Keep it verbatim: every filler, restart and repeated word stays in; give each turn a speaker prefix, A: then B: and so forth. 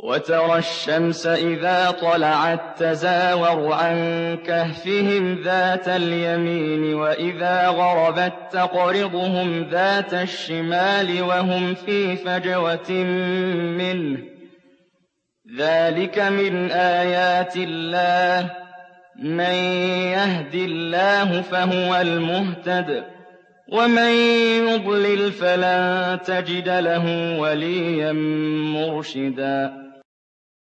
A: وترى الشمس إذا طلعت تزاور عن كهفهم ذات اليمين وإذا غربت تقرضهم ذات الشمال وهم في فجوة منه ذلك من آيات الله من يهد الله فهو المهتد ومن يضلل فلن تجد له وليا مرشدا